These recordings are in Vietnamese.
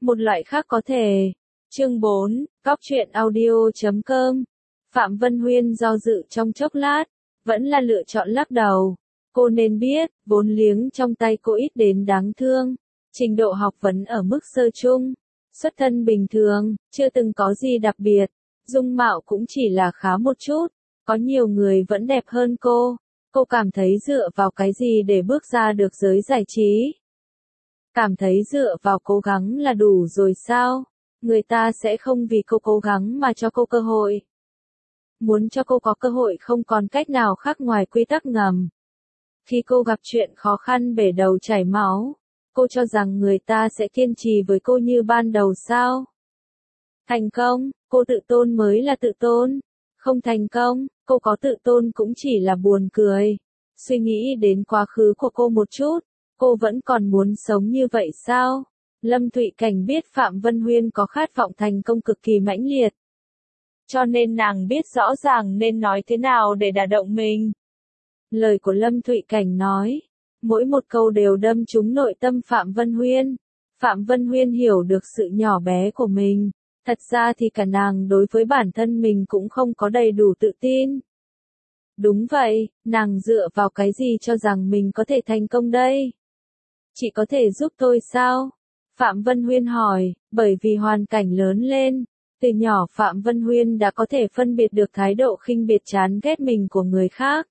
một loại khác có thể. Chương 4, Góc truyện audio.com. Phạm Vân Huyên do dự trong chốc lát, vẫn là lựa chọn lắc đầu. Cô nên biết, vốn liếng trong tay cô ít đến đáng thương. Trình độ học vấn ở mức sơ trung, xuất thân bình thường, chưa từng có gì đặc biệt. Dung mạo cũng chỉ là khá một chút, có nhiều người vẫn đẹp hơn cô. Cô cảm thấy dựa vào cái gì để bước ra được giới giải trí? Cảm thấy dựa vào cố gắng là đủ rồi sao? Người ta sẽ không vì cô cố gắng mà cho cô cơ hội. Muốn cho cô có cơ hội không còn cách nào khác ngoài quy tắc ngầm. Khi cô gặp chuyện khó khăn bể đầu chảy máu, cô cho rằng người ta sẽ kiên trì với cô như ban đầu sao? Thành công, cô tự tôn mới là tự tôn. Không thành công, cô có tự tôn cũng chỉ là buồn cười. Suy nghĩ đến quá khứ của cô một chút, cô vẫn còn muốn sống như vậy sao? Lâm Thụy Cảnh biết Phạm Vân Huyên có khát vọng thành công cực kỳ mãnh liệt. Cho nên nàng biết rõ ràng nên nói thế nào để đả động mình. Lời của Lâm Thụy Cảnh nói, mỗi một câu đều đâm trúng nội tâm Phạm Vân Huyên. Phạm Vân Huyên hiểu được sự nhỏ bé của mình. Thật ra thì cả nàng đối với bản thân mình cũng không có đầy đủ tự tin. Đúng vậy, nàng dựa vào cái gì cho rằng mình có thể thành công đây? Chị có thể giúp tôi sao? Phạm Vân Huyên hỏi, bởi vì hoàn cảnh lớn lên, từ nhỏ Phạm Vân Huyên đã có thể phân biệt được thái độ khinh biệt chán ghét mình của người khác.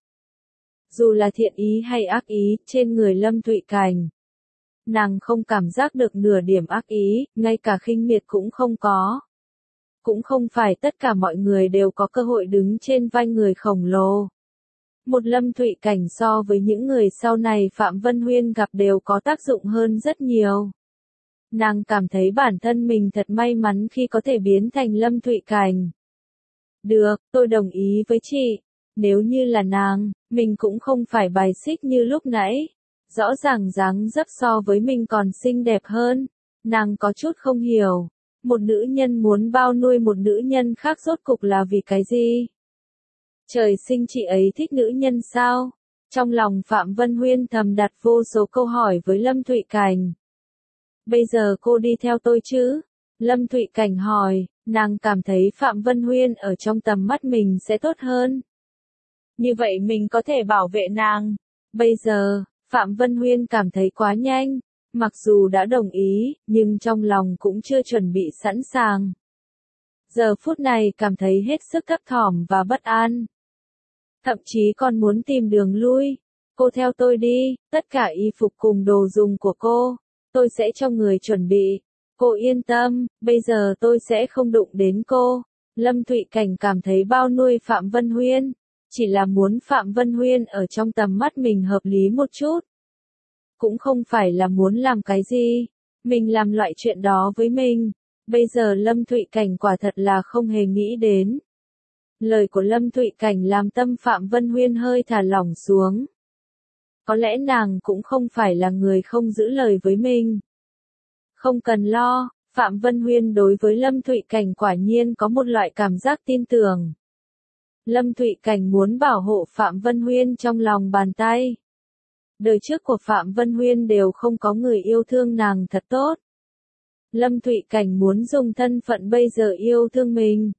Dù là thiện ý hay ác ý, trên người Lâm Thụy Cảnh, nàng không cảm giác được nửa điểm ác ý, ngay cả khinh miệt cũng không có. Cũng không phải tất cả mọi người đều có cơ hội đứng trên vai người khổng lồ. Một Lâm Thụy Cảnh so với những người sau này Phạm Vân Huyên gặp đều có tác dụng hơn rất nhiều. Nàng cảm thấy bản thân mình thật may mắn khi có thể biến thành Lâm Thụy Cảnh. Được, tôi đồng ý với chị. Nếu như là nàng, mình cũng không phải bài xích như lúc nãy. Rõ ràng dáng dấp so với mình còn xinh đẹp hơn. Nàng có chút không hiểu. Một nữ nhân muốn bao nuôi một nữ nhân khác rốt cục là vì cái gì? Trời sinh chị ấy thích nữ nhân sao? Trong lòng Phạm Vân Huyên thầm đặt vô số câu hỏi với Lâm Thụy Cảnh. Bây giờ cô đi theo tôi chứ? Lâm Thụy Cảnh hỏi, nàng cảm thấy Phạm Vân Huyên ở trong tầm mắt mình sẽ tốt hơn. Như vậy mình có thể bảo vệ nàng. Bây giờ, Phạm Vân Huyên cảm thấy quá nhanh. Mặc dù đã đồng ý, nhưng trong lòng cũng chưa chuẩn bị sẵn sàng. Giờ phút này cảm thấy hết sức thấp thỏm và bất an. Thậm chí còn muốn tìm đường lui. Cô theo tôi đi, tất cả y phục cùng đồ dùng của cô, tôi sẽ cho người chuẩn bị. Cô yên tâm, bây giờ tôi sẽ không đụng đến cô. Lâm Thụy Cảnh cảm thấy bao nuôi Phạm Vân Huyên. Chỉ là muốn Phạm Vân Huyên ở trong tầm mắt mình hợp lý một chút. Cũng không phải là muốn làm cái gì. Mình làm loại chuyện đó với mình. Bây giờ Lâm Thụy Cảnh quả thật là không hề nghĩ đến. Lời của Lâm Thụy Cảnh làm tâm Phạm Vân Huyên hơi thả lỏng xuống. Có lẽ nàng cũng không phải là người không giữ lời với mình. Không cần lo, Phạm Vân Huyên đối với Lâm Thụy Cảnh quả nhiên có một loại cảm giác tin tưởng. Lâm Thụy Cảnh muốn bảo hộ Phạm Vân Huyên trong lòng bàn tay. Đời trước của Phạm Vân Huyên đều không có người yêu thương nàng thật tốt. Lâm Thụy Cảnh muốn dùng thân phận bây giờ yêu thương mình.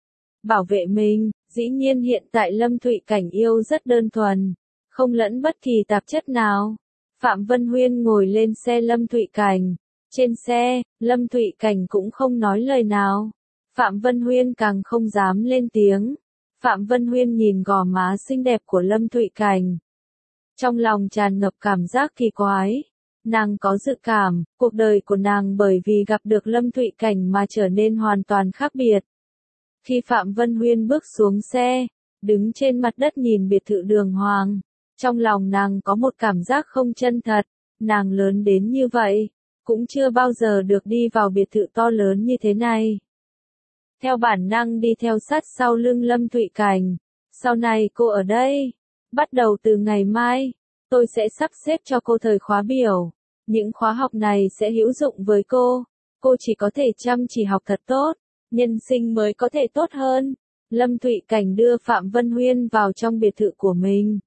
Bảo vệ mình, dĩ nhiên hiện tại Lâm Thụy Cảnh yêu rất đơn thuần, không lẫn bất kỳ tạp chất nào. Phạm Vân Huyên ngồi lên xe Lâm Thụy Cảnh. Trên xe, Lâm Thụy Cảnh cũng không nói lời nào. Phạm Vân Huyên càng không dám lên tiếng. Phạm Vân Huyên nhìn gò má xinh đẹp của Lâm Thụy Cảnh. Trong lòng tràn ngập cảm giác kỳ quái. Nàng có dự cảm, cuộc đời của nàng bởi vì gặp được Lâm Thụy Cảnh mà trở nên hoàn toàn khác biệt. Khi Phạm Vân Huyên bước xuống xe, đứng trên mặt đất nhìn biệt thự Đường Hoàng, trong lòng nàng có một cảm giác không chân thật. Nàng lớn đến như vậy, cũng chưa bao giờ được đi vào biệt thự to lớn như thế này. Theo bản năng đi theo sát sau lưng Lâm Thụy Cảnh. Sau này cô ở đây. Bắt đầu từ ngày mai, tôi sẽ sắp xếp cho cô thời khóa biểu. Những khóa học này sẽ hữu dụng với cô. Cô chỉ có thể chăm chỉ học thật tốt, nhân sinh mới có thể tốt hơn. Lâm Thụy Cảnh đưa Phạm Vân Huyên vào trong biệt thự của mình.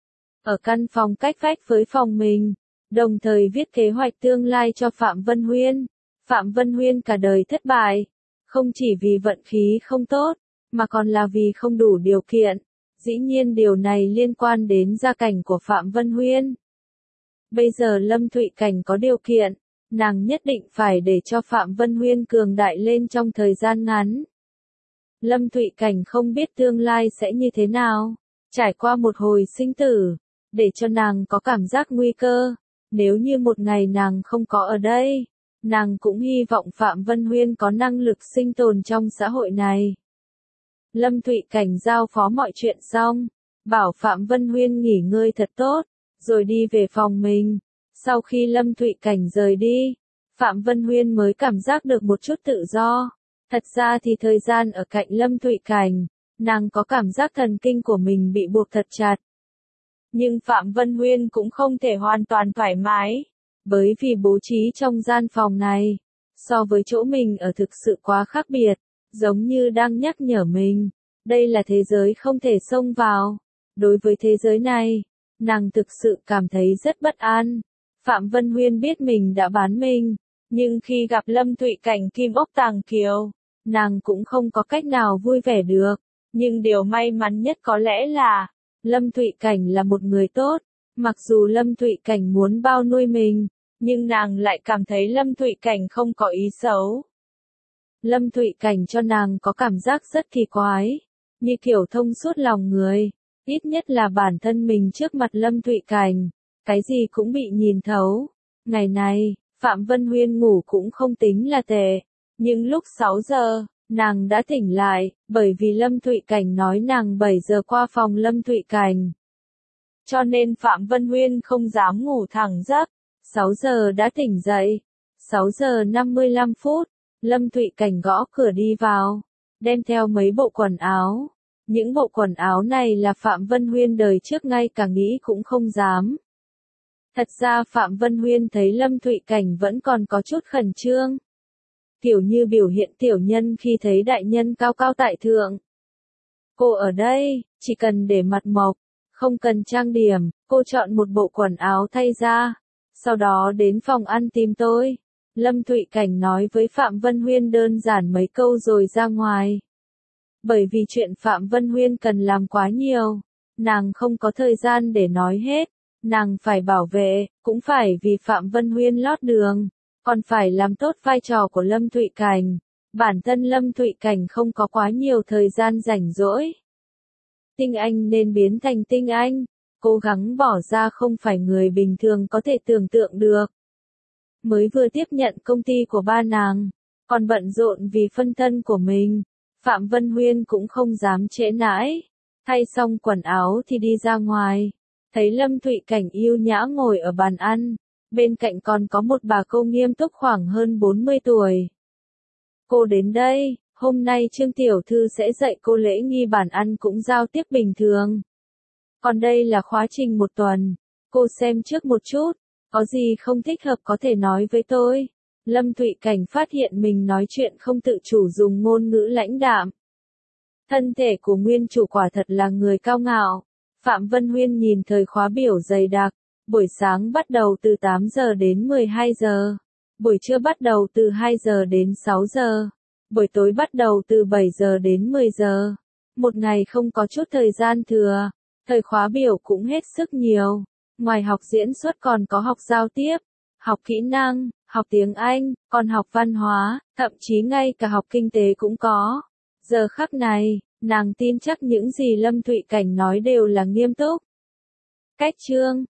Ở căn phòng cách vách với phòng mình, đồng thời viết kế hoạch tương lai cho Phạm Vân Huyên. Phạm Vân Huyên cả đời thất bại, không chỉ vì vận khí không tốt, mà còn là vì không đủ điều kiện. Dĩ nhiên điều này liên quan đến gia cảnh của Phạm Vân Huyên. Bây giờ Lâm Thụy Cảnh có điều kiện, nàng nhất định phải để cho Phạm Vân Huyên cường đại lên trong thời gian ngắn. Lâm Thụy Cảnh không biết tương lai sẽ như thế nào, trải qua một hồi sinh tử, để cho nàng có cảm giác nguy cơ. Nếu như một ngày nàng không có ở đây, nàng cũng hy vọng Phạm Vân Huyên có năng lực sinh tồn trong xã hội này. Lâm Thụy Cảnh giao phó mọi chuyện xong, bảo Phạm Vân Huyên nghỉ ngơi thật tốt, rồi đi về phòng mình. Sau khi Lâm Thụy Cảnh rời đi, Phạm Vân Huyên mới cảm giác được một chút tự do. Thật ra thì thời gian ở cạnh Lâm Thụy Cảnh, nàng có cảm giác thần kinh của mình bị buộc thật chặt. Nhưng Phạm Vân Huyên cũng không thể hoàn toàn thoải mái, bởi vì bố trí trong gian phòng này, so với chỗ mình ở thực sự quá khác biệt, giống như đang nhắc nhở mình, đây là thế giới không thể xông vào. Đối với thế giới này, nàng thực sự cảm thấy rất bất an. Phạm Vân Huyên biết mình đã bán mình, nhưng khi gặp Lâm Thụy Cảnh kim ốc tàng kiều, nàng cũng không có cách nào vui vẻ được. Nhưng điều may mắn nhất có lẽ là, Lâm Thụy Cảnh là một người tốt. Mặc dù Lâm Thụy Cảnh muốn bao nuôi mình, nhưng nàng lại cảm thấy Lâm Thụy Cảnh không có ý xấu. Lâm Thụy Cảnh cho nàng có cảm giác rất kỳ quái, như kiểu thông suốt lòng người. Ít nhất là bản thân mình trước mặt Lâm Thụy Cảnh, cái gì cũng bị nhìn thấu. Ngày này, Phạm Vân Huyên ngủ cũng không tính là tệ, nhưng lúc 6 giờ, nàng đã tỉnh lại, bởi vì Lâm Thụy Cảnh nói nàng 7 giờ qua phòng Lâm Thụy Cảnh. Cho nên Phạm Vân Huyên không dám ngủ thẳng giấc, 6 giờ đã tỉnh dậy. 6 giờ 55 phút, Lâm Thụy Cảnh gõ cửa đi vào, đem theo mấy bộ quần áo. Những bộ quần áo này là Phạm Vân Huyên đời trước ngay cả nghĩ cũng không dám. Thật ra Phạm Vân Huyên thấy Lâm Thụy Cảnh vẫn còn có chút khẩn trương. Kiểu như biểu hiện tiểu nhân khi thấy đại nhân cao cao tại thượng. Cô ở đây, chỉ cần để mặt mộc, không cần trang điểm, cô chọn một bộ quần áo thay ra, sau đó đến phòng ăn tìm tôi. Lâm Thụy Cảnh nói với Phạm Vân Huyên đơn giản mấy câu rồi ra ngoài. Bởi vì chuyện Phạm Vân Huyên cần làm quá nhiều, nàng không có thời gian để nói hết, nàng phải bảo vệ, cũng phải vì Phạm Vân Huyên lót đường, còn phải làm tốt vai trò của Lâm Thụy Cảnh. Bản thân Lâm Thụy Cảnh không có quá nhiều thời gian rảnh rỗi. Tinh Anh nên biến thành Tinh Anh, cố gắng bỏ ra không phải người bình thường có thể tưởng tượng được. Mới vừa tiếp nhận công ty của ba nàng, còn bận rộn vì phân thân của mình, Phạm Vân Huyên cũng không dám trễ nãi. Thay xong quần áo thì đi ra ngoài, thấy Lâm Thụy Cảnh yêu nhã ngồi ở bàn ăn, bên cạnh còn có một bà cô nghiêm túc khoảng hơn 40 tuổi. Cô đến đây, hôm nay Trương Tiểu Thư sẽ dạy cô lễ nghi bàn ăn cũng giao tiếp bình thường. Còn đây là khóa trình một tuần, cô xem trước một chút, có gì không thích hợp có thể nói với tôi. Lâm Thụy Cảnh phát hiện mình nói chuyện không tự chủ dùng ngôn ngữ lãnh đạm. Thân thể của nguyên chủ quả thật là người cao ngạo. Phạm Vân Huyên nhìn thời khóa biểu dày đặc, buổi sáng bắt đầu từ 8 giờ đến 12 giờ, buổi trưa bắt đầu từ 2 giờ đến 6 giờ, buổi tối bắt đầu từ 7 giờ đến 10 giờ. Một ngày không có chút thời gian thừa, thời khóa biểu cũng hết sức nhiều. Ngoài học diễn xuất còn có học giao tiếp, học kỹ năng, học tiếng Anh, còn học văn hóa, thậm chí ngay cả học kinh tế cũng có. Giờ khắc này, nàng tin chắc những gì Lâm Thụy Cảnh nói đều là nghiêm túc. Cách chương